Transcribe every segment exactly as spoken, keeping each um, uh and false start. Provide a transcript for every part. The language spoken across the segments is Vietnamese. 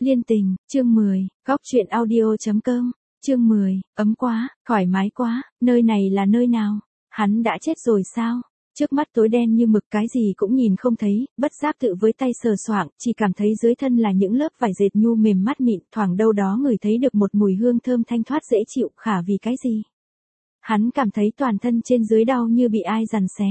Liên tình, chương mười, góc truyện audio.com, chương mười, ấm quá, thoải mái quá, nơi này là nơi nào? Hắn đã chết rồi sao? Trước mắt tối đen như mực, cái gì cũng nhìn không thấy, bất giác tự với tay sờ soạng, chỉ cảm thấy dưới thân là những lớp vải dệt nhu mềm mát mịn, thoảng đâu đó ngửi thấy được một mùi hương thơm thanh thoát dễ chịu, khả vì cái gì? Hắn cảm thấy toàn thân trên dưới đau như bị ai giằng xé.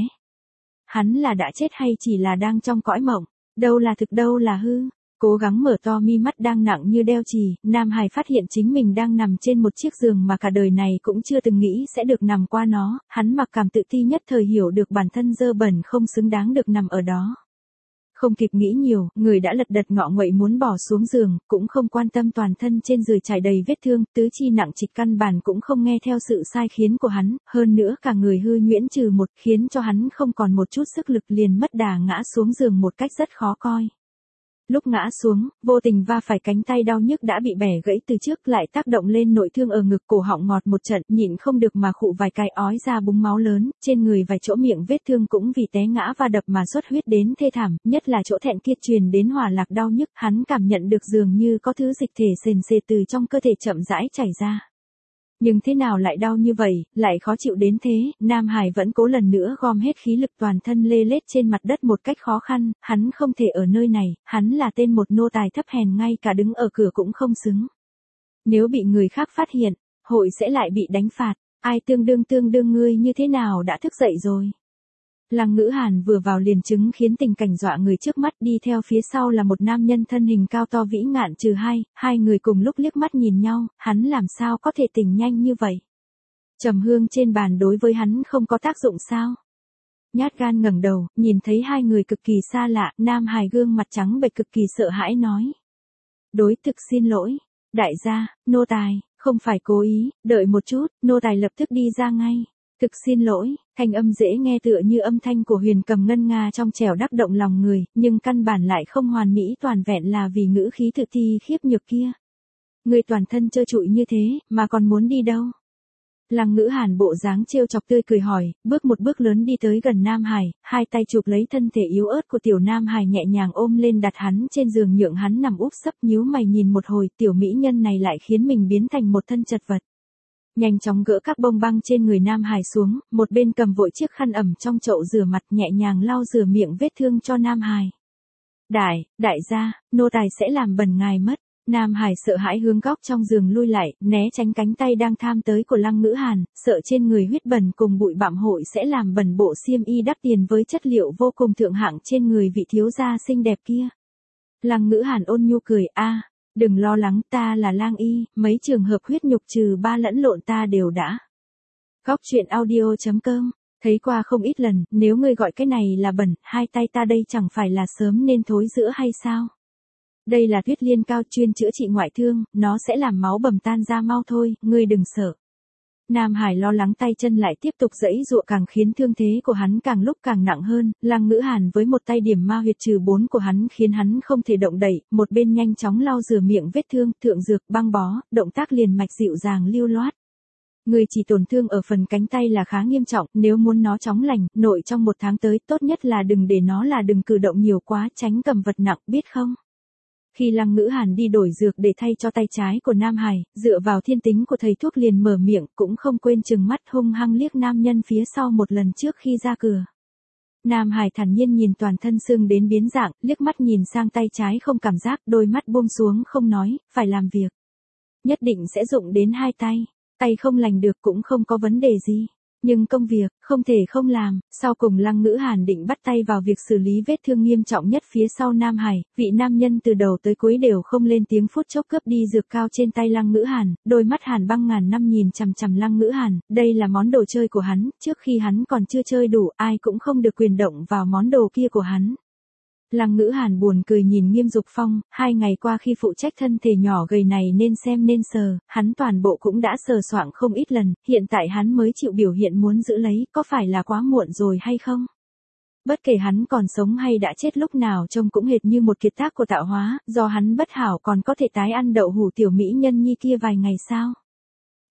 Hắn là đã chết hay chỉ là đang trong cõi mộng? Đâu là thực, đâu là hư? Cố gắng mở to mi mắt đang nặng như đeo chì, Nam Hải phát hiện chính mình đang nằm trên một chiếc giường mà cả đời này cũng chưa từng nghĩ sẽ được nằm qua nó, hắn mặc cảm tự ti nhất thời hiểu được bản thân dơ bẩn không xứng đáng được nằm ở đó. Không kịp nghĩ nhiều, người đã lật đật ngọ nguậy muốn bỏ xuống giường, cũng không quan tâm toàn thân trên giường trải đầy vết thương, tứ chi nặng trịch căn bản cũng không nghe theo sự sai khiến của hắn, hơn nữa cả người hư nhuyễn trừ một, khiến cho hắn không còn một chút sức lực, liền mất đà ngã xuống giường một cách rất khó coi. Lúc ngã xuống, vô tình va phải cánh tay đau nhức đã bị bẻ gãy từ trước, lại tác động lên nội thương ở ngực, cổ họng ngọt một trận, nhịn không được mà khụ vài cái, ói ra búng máu lớn, trên người vài chỗ miệng vết thương cũng vì té ngã và đập mà xuất huyết đến thê thảm, nhất là chỗ thẹn kia truyền đến hỏa lạc đau nhức, hắn cảm nhận được dường như có thứ dịch thể sền sệt từ trong cơ thể chậm rãi chảy ra. Nhưng thế nào lại đau như vậy, lại khó chịu đến thế, Nam Hải vẫn cố lần nữa gom hết khí lực, toàn thân lê lết trên mặt đất một cách khó khăn, hắn không thể ở nơi này, hắn là tên một nô tài thấp hèn, ngay cả đứng ở cửa cũng không xứng. Nếu bị người khác phát hiện, hội sẽ lại bị đánh phạt, ai tương đương tương đương ngươi như thế nào đã thức dậy rồi. Lăng Ngữ Hàn vừa vào liền chứng khiến tình cảnh dọa người trước mắt, đi theo phía sau là một nam nhân thân hình cao to vĩ ngạn trừ hai, hai người cùng lúc liếc mắt nhìn nhau, hắn làm sao có thể tỉnh nhanh như vậy? Trầm hương trên bàn đối với hắn không có tác dụng sao? Nhát gan ngẩng đầu, nhìn thấy hai người cực kỳ xa lạ, Nam Hải gương mặt trắng bệch cực kỳ sợ hãi nói. Đối thực xin lỗi, đại gia, nô tài, không phải cố ý, đợi một chút, nô tài lập tức đi ra ngay. Thực xin lỗi, thanh âm dễ nghe tựa như âm thanh của huyền cầm ngân nga trong trẻo đắc động lòng người, nhưng căn bản lại không hoàn mỹ toàn vẹn là vì ngữ khí tự ti khiếp nhược kia. Người toàn thân trơ trụi như thế, mà còn muốn đi đâu? Lăng Ngữ Hàn bộ dáng trêu chọc tươi cười hỏi, bước một bước lớn đi tới gần Nam Hải, hai tay chụp lấy thân thể yếu ớt của tiểu Nam Hải nhẹ nhàng ôm lên đặt hắn trên giường nhượng hắn nằm úp sấp, nhíu mày nhìn một hồi, tiểu mỹ nhân này lại khiến mình biến thành một thân chật vật. Nhanh chóng gỡ các bông băng trên người Nam Hải xuống, một bên cầm vội chiếc khăn ẩm trong chậu rửa mặt, nhẹ nhàng lau rửa miệng vết thương cho Nam Hải. Đại, đại gia, nô tài sẽ làm bẩn ngài mất. Nam Hải sợ hãi hướng góc trong giường lui lại, né tránh cánh tay đang tham tới của Lăng Ngữ Hàn, sợ trên người huyết bẩn cùng bụi bặm hội sẽ làm bẩn bộ xiêm y đắt tiền với chất liệu vô cùng thượng hạng trên người vị thiếu gia xinh đẹp kia. Lăng Ngữ Hàn ôn nhu cười, a, đừng lo lắng, ta là Lang Y, mấy trường hợp huyết nhục trừ ba lẫn lộn ta đều đã. Góc truyện audio.com, thấy qua không ít lần, nếu ngươi gọi cái này là bẩn, hai tay ta đây chẳng phải là sớm nên thối rữa hay sao? Đây là Tuyết Liên Cao chuyên chữa trị ngoại thương, nó sẽ làm máu bầm tan ra mau thôi, ngươi đừng sợ. Nam Hải lo lắng, tay chân lại tiếp tục giãy giụa, càng khiến thương thế của hắn càng lúc càng nặng hơn, Lăng Ngữ Hàn với một tay điểm ma huyệt trừ bốn của hắn khiến hắn không thể động đậy, một bên nhanh chóng lau rửa miệng vết thương, thượng dược, băng bó, động tác liền mạch dịu dàng lưu loát. Người chỉ tổn thương ở phần cánh tay là khá nghiêm trọng, nếu muốn nó chóng lành, nội trong một tháng tới, tốt nhất là đừng để nó là đừng cử động nhiều quá, tránh cầm vật nặng, biết không? Khi Lăng Ngữ Hàn đi đổi dược để thay cho tay trái của Nam Hải, dựa vào thiên tính của thầy thuốc liền mở miệng, cũng không quên trừng mắt hung hăng liếc nam nhân phía sau một lần trước khi ra cửa. Nam Hải thản nhiên nhìn toàn thân xương đến biến dạng, liếc mắt nhìn sang tay trái không cảm giác, đôi mắt buông xuống không nói, phải làm việc. Nhất định sẽ dụng đến hai tay, tay không lành được cũng không có vấn đề gì. Nhưng công việc, không thể không làm, sau cùng Lăng Ngữ Hàn định bắt tay vào việc xử lý vết thương nghiêm trọng nhất phía sau Nam Hải, vị nam nhân từ đầu tới cuối đều không lên tiếng, phút chốc cướp đi dược cao trên tay Lăng Ngữ Hàn, đôi mắt hàn băng ngàn năm nhìn chằm chằm Lăng Ngữ Hàn, đây là món đồ chơi của hắn, trước khi hắn còn chưa chơi đủ, ai cũng không được quyền động vào món đồ kia của hắn. Lăng Ngữ Hàn buồn cười nhìn Nghiêm Dục Phong, hai ngày qua khi phụ trách thân thể nhỏ gầy này nên xem nên sờ, hắn toàn bộ cũng đã sờ soạng không ít lần, hiện tại hắn mới chịu biểu hiện muốn giữ lấy, có phải là quá muộn rồi hay không? Bất kể hắn còn sống hay đã chết, lúc nào trông cũng hệt như một kiệt tác của tạo hóa, do hắn bất hảo còn có thể tái ăn đậu hủ tiểu mỹ nhân nhi kia vài ngày sao?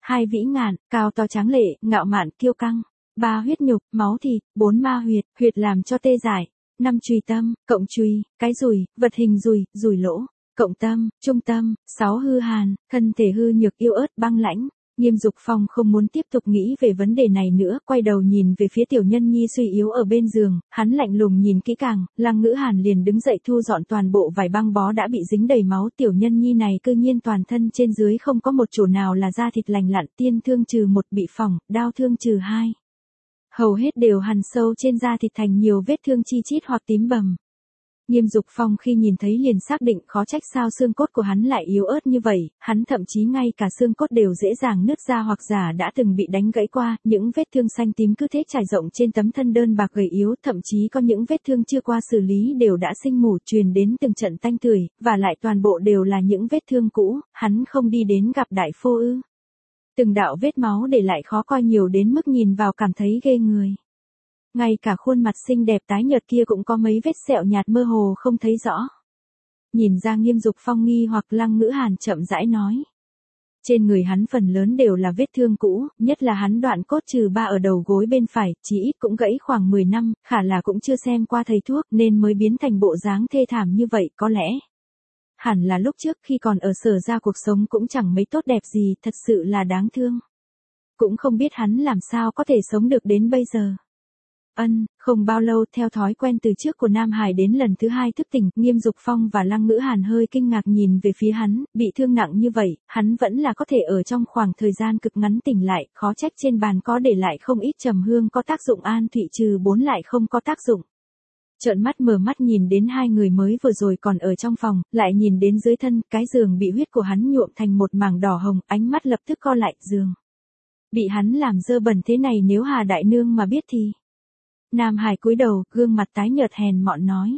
hai vĩ ngạn, cao to tráng lệ, ngạo mạn kiêu căng, ba huyết nhục, máu thịt, bốn ma huyệt, huyệt làm cho tê dại, năm chùy tâm, cộng chùy, cái rùi, vật hình rùi, rùi lỗ, cộng tâm, trung tâm, sáu hư hàn, thân thể hư nhược yếu ớt băng lãnh. Nghiêm Dục Phong không muốn tiếp tục nghĩ về vấn đề này nữa, quay đầu nhìn về phía Tiểu Nhân Nhi suy yếu ở bên giường, hắn lạnh lùng nhìn kỹ càng, Lăng Ngữ Hàn liền đứng dậy thu dọn toàn bộ vải băng bó đã bị dính đầy máu. Tiểu Nhân Nhi này cư nhiên toàn thân trên dưới không có một chỗ nào là da thịt lành lặn, tiên thương trừ một bị phỏng, đao thương trừ hai. Hầu hết đều hằn sâu trên da thịt thành nhiều vết thương chi chít hoặc tím bầm. Nghiêm Dục Phong khi nhìn thấy liền xác định khó trách sao xương cốt của hắn lại yếu ớt như vậy, hắn thậm chí ngay cả xương cốt đều dễ dàng nứt ra hoặc giả đã từng bị đánh gãy qua, những vết thương xanh tím cứ thế trải rộng trên tấm thân đơn bạc gầy yếu, thậm chí có những vết thương chưa qua xử lý đều đã sinh mủ truyền đến từng trận tanh tưởi, và lại toàn bộ đều là những vết thương cũ, hắn không đi đến gặp đại phu ư? Từng đạo vết máu để lại khó coi nhiều đến mức nhìn vào cảm thấy ghê người. Ngay cả khuôn mặt xinh đẹp tái nhợt kia cũng có mấy vết sẹo nhạt mơ hồ không thấy rõ. Nhìn ra Nghiêm Dục Phong nghi hoặc, Lăng Ngữ Hàn chậm rãi nói. Trên người hắn phần lớn đều là vết thương cũ, nhất là hắn đoạn cốt trừ ba ở đầu gối bên phải, chỉ ít cũng gãy khoảng mười năm, khả là cũng chưa xem qua thầy thuốc nên mới biến thành bộ dáng thê thảm như vậy, có lẽ. Hẳn là lúc trước khi còn ở Sở gia cuộc sống cũng chẳng mấy tốt đẹp gì, thật sự là đáng thương. Cũng không biết hắn làm sao có thể sống được đến bây giờ. Ân, không bao lâu theo thói quen từ trước của Nam Hải đến lần thứ hai thức tỉnh, Nghiêm Dục Phong và Lăng Ngữ Hàn hơi kinh ngạc nhìn về phía hắn, bị thương nặng như vậy, hắn vẫn là có thể ở trong khoảng thời gian cực ngắn tỉnh lại, khó trách trên bàn có để lại không ít trầm hương có tác dụng an thụy trừ bốn lại không có tác dụng. Trợn mắt mở mắt nhìn đến hai người mới vừa rồi còn ở trong phòng, lại nhìn đến dưới thân, cái giường bị huyết của hắn nhuộm thành một mảng đỏ hồng, ánh mắt lập tức co lại, giường bị hắn làm dơ bẩn thế này nếu Hà đại nương mà biết thì. Nam Hải cúi đầu, gương mặt tái nhợt hèn mọn nói.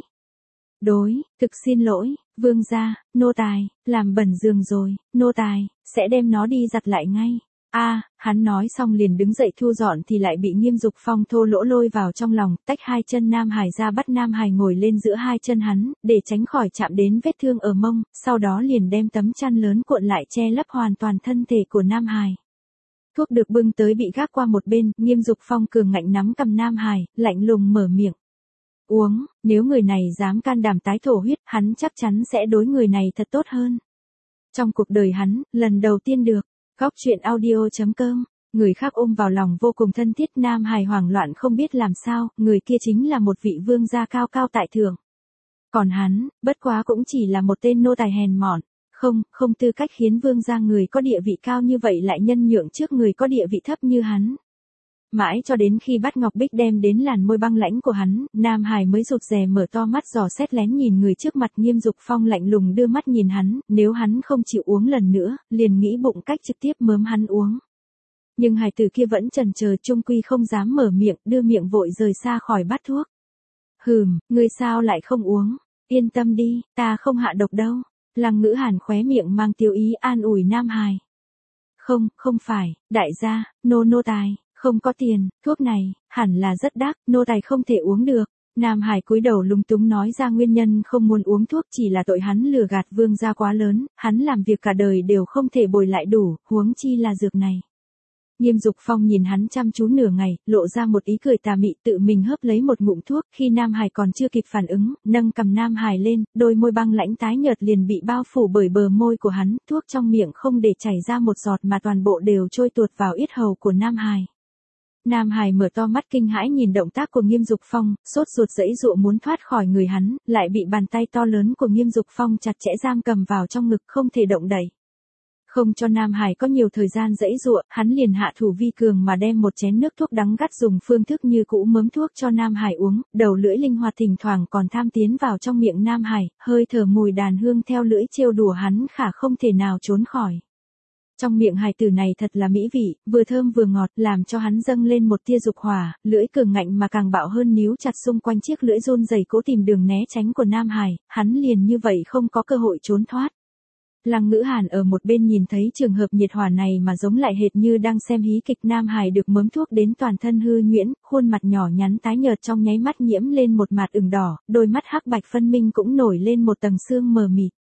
Đối, thực xin lỗi, vương gia, nô tài, làm bẩn giường rồi, nô tài, sẽ đem nó đi giặt lại ngay. A, hắn nói xong liền đứng dậy thu dọn thì lại bị Nghiêm Dục Phong thô lỗ lôi vào trong lòng, tách hai chân Nam Hải ra bắt Nam Hải ngồi lên giữa hai chân hắn, để tránh khỏi chạm đến vết thương ở mông, sau đó liền đem tấm chăn lớn cuộn lại che lấp hoàn toàn thân thể của Nam Hải. Thuốc được bưng tới bị gác qua một bên, Nghiêm Dục Phong cường ngạnh nắm cầm Nam Hải, lạnh lùng mở miệng. Uống, nếu người này dám can đảm tái thổ huyết, hắn chắc chắn sẽ đối người này thật tốt hơn. Trong cuộc đời hắn, lần đầu tiên được, góc truyện audio chấm com, người khác ôm vào lòng vô cùng thân thiết. Nam Hải hoảng loạn không biết làm sao, người kia chính là một vị vương gia cao cao tại thượng. Còn hắn, bất quá cũng chỉ là một tên nô tài hèn mọn. Không, không tư cách khiến vương gia người có địa vị cao như vậy lại nhân nhượng trước người có địa vị thấp như hắn. Mãi cho đến khi Bát Ngọc Bích đem đến làn môi băng lãnh của hắn, Nam Hải mới rụt rè mở to mắt dò xét lén nhìn người trước mặt. Nghiêm Dục Phong lạnh lùng đưa mắt nhìn hắn, nếu hắn không chịu uống lần nữa, liền nghĩ bụng cách trực tiếp mớm hắn uống. Nhưng hài tử kia vẫn chần chờ chung quy không dám mở miệng, đưa miệng vội rời xa khỏi bát thuốc. Hừm, ngươi sao lại không uống? Yên tâm đi, ta không hạ độc đâu. Lăng Ngữ Hàn khóe miệng mang tiêu ý an ủi Nam Hải. Không, không phải, đại gia, nô nô tài, không có tiền, thuốc này, hẳn là rất đắt, nô tài không thể uống được. Nam Hải cúi đầu lúng túng nói ra nguyên nhân không muốn uống thuốc chỉ là tội hắn lừa gạt vương gia quá lớn, hắn làm việc cả đời đều không thể bồi lại đủ, huống chi là dược này. Nghiêm Dục Phong nhìn hắn chăm chú nửa ngày, lộ ra một ý cười tà mị, tự mình hớp lấy một ngụm thuốc, khi Nam Hải còn chưa kịp phản ứng, nâng cầm Nam Hải lên, đôi môi băng lãnh tái nhợt liền bị bao phủ bởi bờ môi của hắn, thuốc trong miệng không để chảy ra một giọt mà toàn bộ đều trôi tuột vào yết hầu của Nam Hải. Nam Hải mở to mắt kinh hãi nhìn động tác của Nghiêm Dục Phong, sốt ruột giãy giụa muốn thoát khỏi người hắn, lại bị bàn tay to lớn của Nghiêm Dục Phong chặt chẽ giam cầm vào trong ngực không thể động đậy. Không cho Nam Hải có nhiều thời gian giãy giụa, hắn liền hạ thủ vi cường mà đem một chén nước thuốc đắng gắt dùng phương thức như cũ mớm thuốc cho Nam Hải uống, đầu lưỡi linh hoạt thỉnh thoảng còn tham tiến vào trong miệng Nam Hải, hơi thở mùi đàn hương theo lưỡi trêu đùa hắn khả không thể nào trốn khỏi. Trong miệng hài tử này thật là mỹ vị, vừa thơm vừa ngọt, làm cho hắn dâng lên một tia dục hỏa, lưỡi cường ngạnh mà càng bạo hơn níu chặt xung quanh chiếc lưỡi run rẩy cố tìm đường né tránh của Nam Hải, hắn liền như vậy không có cơ hội trốn thoát. Lăng Ngữ Hàn ở một bên nhìn thấy trường hợp nhiệt hỏa này mà giống lại hệt như đang xem hí kịch. Nam Hải được mớm thuốc đến toàn thân hư nhuyễn, khuôn mặt nhỏ nhắn tái nhợt trong nháy mắt nhiễm lên một mạt ửng đỏ, đôi mắt hắc bạch phân minh cũng nổi lên một tầng sương mờ mịt.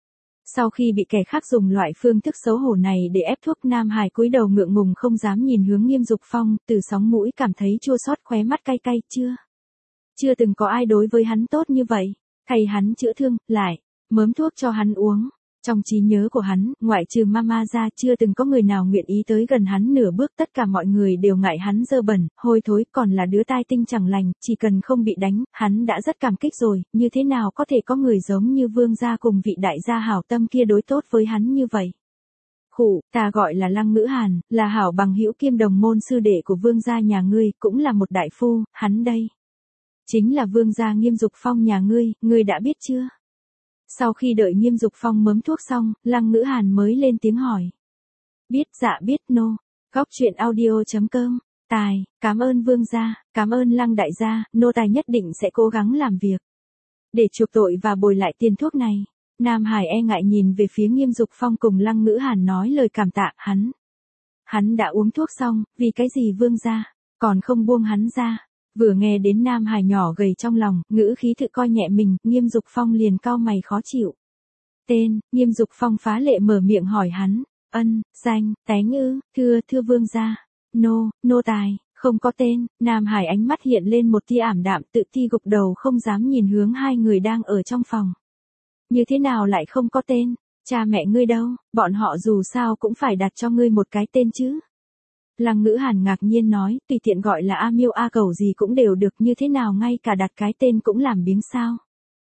Sau khi bị kẻ khác dùng loại phương thức xấu hổ này để ép thuốc, Nam Hải cúi đầu ngượng ngùng không dám nhìn hướng Nghiêm Dục Phong, từ sóng mũi cảm thấy chua xót, khóe mắt cay cay, chưa. Chưa từng có ai đối với hắn tốt như vậy, thầy hắn chữa thương, lại mớm thuốc cho hắn uống. Trong trí nhớ của hắn, ngoại trừ mama ra chưa từng có người nào nguyện ý tới gần hắn nửa bước, tất cả mọi người đều ngại hắn dơ bẩn, hôi thối, còn là đứa tai tinh chẳng lành, chỉ cần không bị đánh, hắn đã rất cảm kích rồi, như thế nào có thể có người giống như Vương gia cùng vị đại gia hảo tâm kia đối tốt với hắn như vậy. Khụ, ta gọi là Lăng Ngữ Hàn, là hảo bằng hữu kiêm đồng môn sư đệ của Vương gia nhà ngươi, cũng là một đại phu, hắn đây chính là Vương gia Nghiêm Dục Phong nhà ngươi, ngươi đã biết chưa? Sau khi đợi Nghiêm Dục Phong mớm thuốc xong, Lăng Ngữ Hàn mới lên tiếng hỏi. Biết, dạ biết, nô. No. Góc truyện audio chấm com. Tài, cảm ơn Vương gia, cảm ơn Lăng đại gia, nô tài nhất định sẽ cố gắng làm việc để chuộc tội và bồi lại tiền thuốc này. Nam Hải e ngại nhìn về phía Nghiêm Dục Phong cùng Lăng Ngữ Hàn nói lời cảm tạ, hắn. Hắn đã uống thuốc xong, vì cái gì Vương gia còn không buông hắn ra? Vừa nghe đến Nam Hải nhỏ gầy trong lòng, ngữ khí tự coi nhẹ mình, Nghiêm Dục Phong liền cau mày khó chịu. Tên, Nghiêm Dục Phong phá lệ mở miệng hỏi hắn, ân, danh, tánh ư, thưa, thưa Vương gia, nô, nô tài, không có tên. Nam Hải ánh mắt hiện lên một tia ảm đạm, tự ti gục đầu không dám nhìn hướng hai người đang ở trong phòng. Như thế nào lại không có tên, cha mẹ ngươi đâu, bọn họ dù sao cũng phải đặt cho ngươi một cái tên chứ. Lăng Ngữ Hàn ngạc nhiên nói, tùy tiện gọi là A Miêu A Cẩu gì cũng đều được, như thế nào ngay cả đặt cái tên cũng làm biếng sao.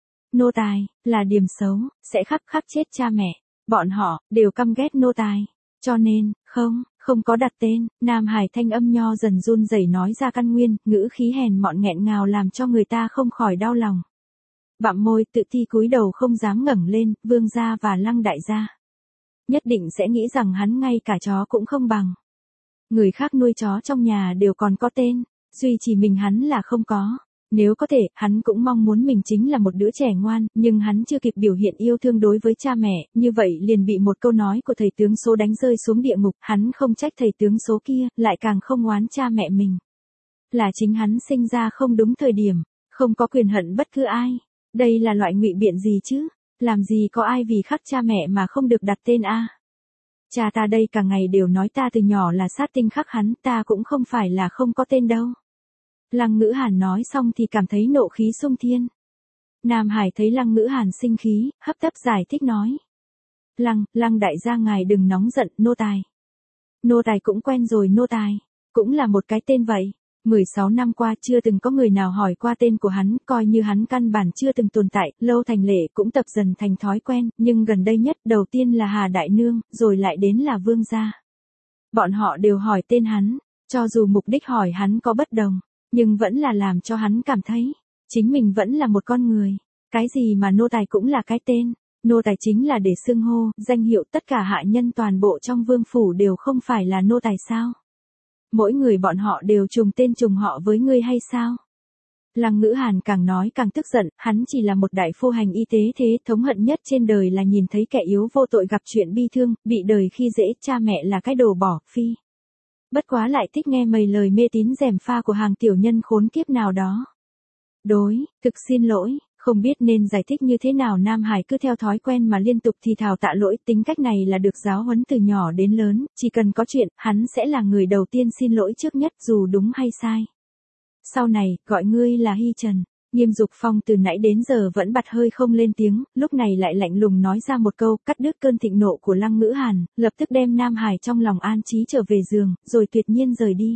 Nô tài, là điểm xấu, sẽ khắc khắc chết cha mẹ, bọn họ, đều căm ghét nô tài, cho nên, không, không có đặt tên. Nam Hải thanh âm nho dần run rẩy nói ra căn nguyên, ngữ khí hèn mọn nghẹn ngào làm cho người ta không khỏi đau lòng. Bặm môi tự ti cúi đầu không dám ngẩng lên, Vương gia và Lăng đại gia nhất định sẽ nghĩ rằng hắn ngay cả chó cũng không bằng. Người khác nuôi chó trong nhà đều còn có tên, duy chỉ mình hắn là không có. Nếu có thể, hắn cũng mong muốn mình chính là một đứa trẻ ngoan, nhưng hắn chưa kịp biểu hiện yêu thương đối với cha mẹ, như vậy liền bị một câu nói của thầy tướng số đánh rơi xuống địa ngục. Hắn không trách thầy tướng số kia, lại càng không oán cha mẹ mình. Là chính hắn sinh ra không đúng thời điểm, không có quyền hận bất cứ ai. Đây là loại ngụy biện gì chứ? Làm gì có ai vì khắc cha mẹ mà không được đặt tên a? Cha ta đây cả ngày đều nói ta từ nhỏ là sát tinh khắc hắn, ta cũng không phải là không có tên đâu. Lăng Ngữ Hàn nói xong thì cảm thấy nộ khí xung thiên. Nam Hải thấy Lăng Ngữ Hàn sinh khí, hấp tấp giải thích nói. Lăng, Lăng đại gia ngài đừng nóng giận, nô tài. Nô tài cũng quen rồi, nô tài cũng là một cái tên vậy. mười sáu năm qua chưa từng có người nào hỏi qua tên của hắn, coi như hắn căn bản chưa từng tồn tại, lâu thành lệ cũng tập dần thành thói quen, nhưng gần đây nhất đầu tiên là Hà Đại Nương, rồi lại đến là Vương gia. Bọn họ đều hỏi tên hắn, cho dù mục đích hỏi hắn có bất đồng, nhưng vẫn là làm cho hắn cảm thấy, chính mình vẫn là một con người. Cái gì mà nô tài cũng là cái tên, nô tài chính là để xưng hô, danh hiệu, tất cả hạ nhân toàn bộ trong vương phủ đều không phải là nô tài sao? Mỗi người bọn họ đều trùng tên trùng họ với ngươi hay sao? Lăng Ngữ Hàn càng nói càng tức giận, hắn chỉ là một đại phu hành y tế, thế thống hận nhất trên đời là nhìn thấy kẻ yếu vô tội gặp chuyện bi thương, bị đời khi dễ, cha mẹ là cái đồ bỏ, phi. Bất quá lại thích nghe mấy lời mê tín gièm pha của hàng tiểu nhân khốn kiếp nào đó. Đối, thực xin lỗi, không biết nên giải thích như thế nào. Nam Hải cứ theo thói quen mà liên tục thì thào tạ lỗi, tính cách này là được giáo huấn từ nhỏ đến lớn, chỉ cần có chuyện, hắn sẽ là người đầu tiên xin lỗi trước nhất dù đúng hay sai. Sau này, gọi ngươi là Hy Trần. Nghiêm Dục Phong từ nãy đến giờ vẫn bặt hơi không lên tiếng, lúc này lại lạnh lùng nói ra một câu, cắt đứt cơn thịnh nộ của Lăng Ngữ Hàn, lập tức đem Nam Hải trong lòng an trí trở về giường, rồi tuyệt nhiên rời đi.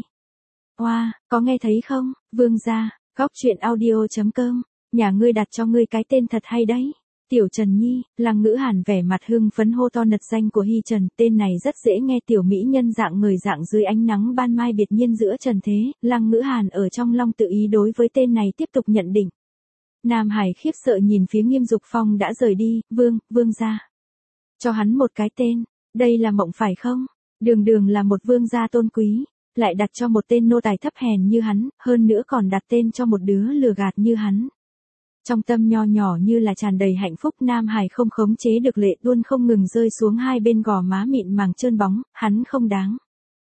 Oa, wow, có nghe thấy không, Vương gia, góc truyện audio chấm com, nhà ngươi đặt cho ngươi cái tên thật hay đấy. Tiểu Trần Nhi. Lăng Ngữ Hàn vẻ mặt hưng phấn hô to nật danh của Hy Trần, tên này rất dễ nghe, tiểu mỹ nhân dạng người dạng dưới ánh nắng ban mai biệt nhiên giữa trần thế. Lăng Ngữ Hàn ở trong lòng tự ý đối với tên này tiếp tục nhận định. Nam Hải khiếp sợ nhìn phía Nghiêm Dục Phong đã rời đi, vương, vương gia. Cho hắn một cái tên, đây là mộng phải không? Đường đường là một vương gia tôn quý, lại đặt cho một tên nô tài thấp hèn như hắn, hơn nữa còn đặt tên cho một đứa lừa gạt như hắn. Trong tâm nho nhỏ như là tràn đầy hạnh phúc, Nam Hải không khống chế được lệ luôn không ngừng rơi xuống hai bên gò má mịn màng trơn bóng, hắn không đáng.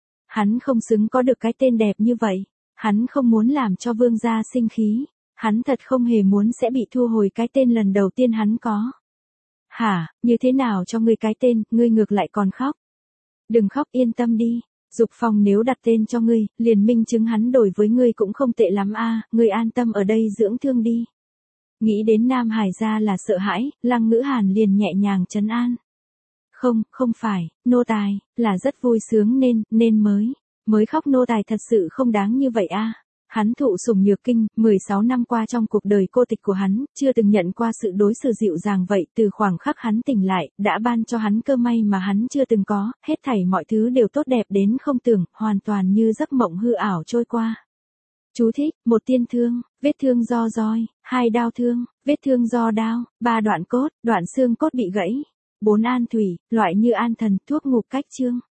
Hắn không xứng có được cái tên đẹp như vậy, hắn không muốn làm cho vương gia sinh khí, hắn thật không hề muốn sẽ bị thu hồi cái tên lần đầu tiên hắn có. Hả, như thế nào cho ngươi cái tên, ngươi ngược lại còn khóc. Đừng khóc, yên tâm đi. Dục Phong nếu đặt tên cho ngươi, liền minh chứng hắn đổi với ngươi cũng không tệ lắm a, ngươi an tâm ở đây dưỡng thương đi. Nghĩ đến Nam Hải gia là sợ hãi, Lăng Ngữ Hàn liền nhẹ nhàng trấn an. Không, không phải, nô tài, là rất vui sướng nên, nên mới, mới khóc, nô tài thật sự không đáng như vậy a. Hắn thụ sủng nhược kinh, mười sáu năm qua trong cuộc đời cô tịch của hắn, chưa từng nhận qua sự đối xử dịu dàng vậy, từ khoảng khắc hắn tỉnh lại, đã ban cho hắn cơ may mà hắn chưa từng có, hết thảy mọi thứ đều tốt đẹp đến không tưởng, hoàn toàn như giấc mộng hư ảo trôi qua. Chú thích, một tiên thương, vết thương do roi, hai đao thương, vết thương do đao, ba đoạn cốt, đoạn xương cốt bị gãy, bốn an thủy, loại như an thần, thuốc ngục cách chương.